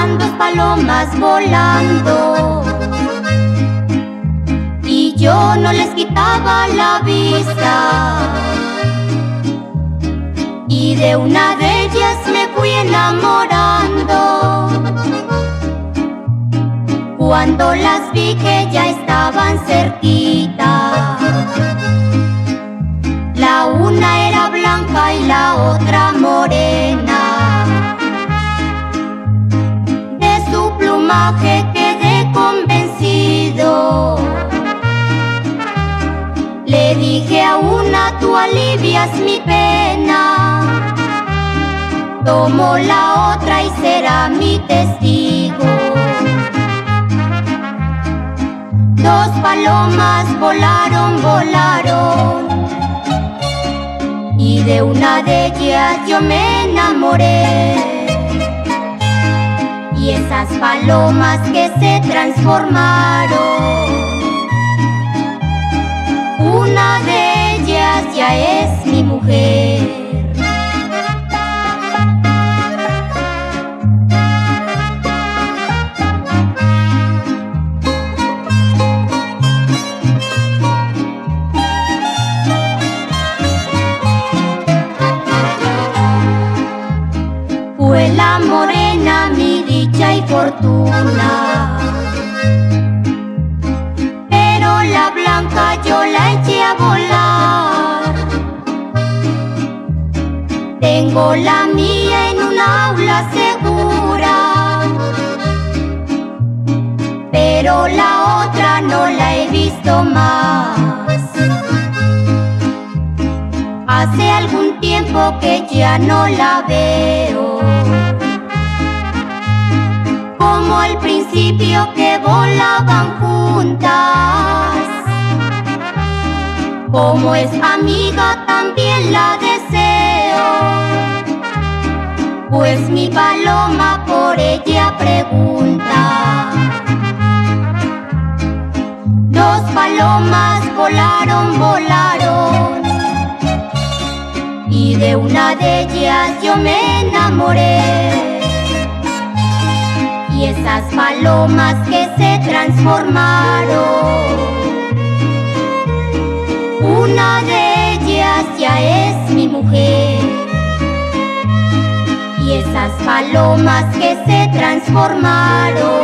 estaban dos palomas volando y yo no les quitaba la vista, y de una de ellas me fui enamorando. Cuando las vi que ya estaban cerquita, la una era blanca y la otra morena. De su plumaje quedé convencido. Le dije a una: tú alivias mi pena. Tomo la otra y será mi testigo. Dos palomas volaron, volaron, y de una de ellas yo me enamoré. Y esas palomas que se transformaron, una de ellas ya es mi mujer. Fue la morena mi dicha y fortuna, pero la blanca yo la eché a volar. Tengo la mía en un aula segura, pero la otra no la he visto más. Hace algún tiempo que ya no la veo, como al principio que volaban juntas. Como es amiga también la deseo, pues mi paloma por ella pregunta. Dos palomas volaron, volaron, y de una de ellas yo me enamoré. Y esas palomas que se transformaron, una de ellas ya es mi mujer. Y esas palomas que se transformaron,